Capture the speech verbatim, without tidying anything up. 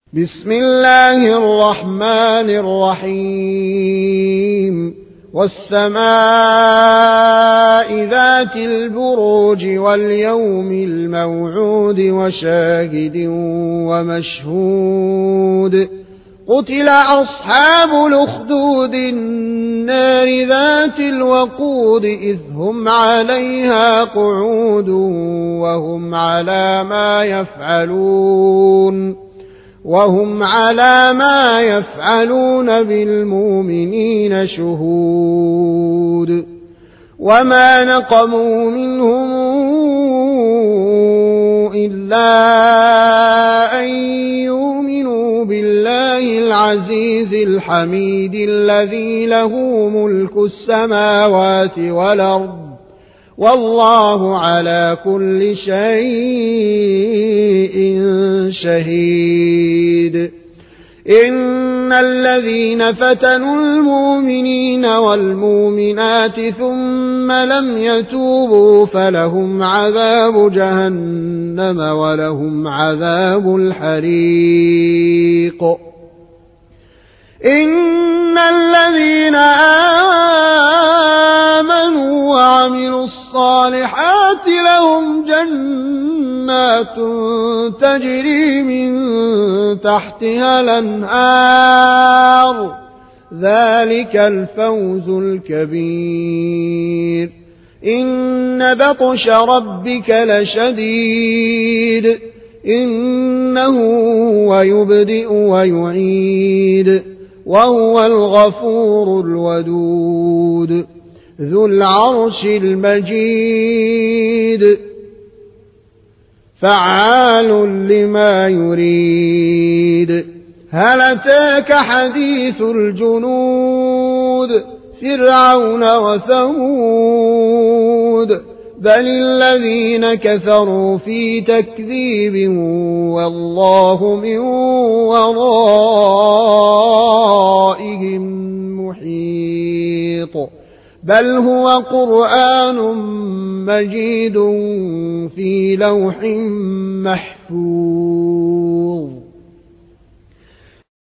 بسم الله الرحمن الرحيم والسماء ذات البروج واليوم الموعود وشاهد ومشهود قتل أصحاب الأخدود النار ذات الوقود إذ هم عليها قعود وهم على ما يفعلون وهم على ما يفعلون بالمؤمنين شهود وما نقموا منهم إلا أن يؤمنوا بالله العزيز الحميد الذي له ملك السماوات والأرض والله على كل شيء شهيد. إن الذين فتنوا المؤمنين والمؤمنات ثم لم يتوبوا فلهم عذاب جهنم ولهم عذاب الحريق. إن الذين آمنوا وعملوا الصالحات لهم جنات تجري من تحتها الأنهار ذلك الفوز الكبير. إن بطش ربك لشديد إنه هو يبدئ ويعيد وهو الغفور الودود ذو العرش المجيد فعال لما يريد. هل أتاك حديث الجنود فرعون وثمود بل الذين كفروا في تكذيب والله من ورائهم محيط. بل هو قرآن مجيد في لوح محفوظ.